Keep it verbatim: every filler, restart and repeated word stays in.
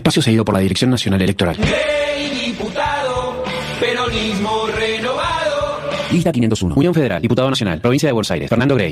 espacio cedido por la Dirección Nacional Electoral. Grey, diputado, peronismo renovado. Lista quinientos uno. Unión Federal, Diputado Nacional, Provincia de Buenos Aires, Fernando Grey.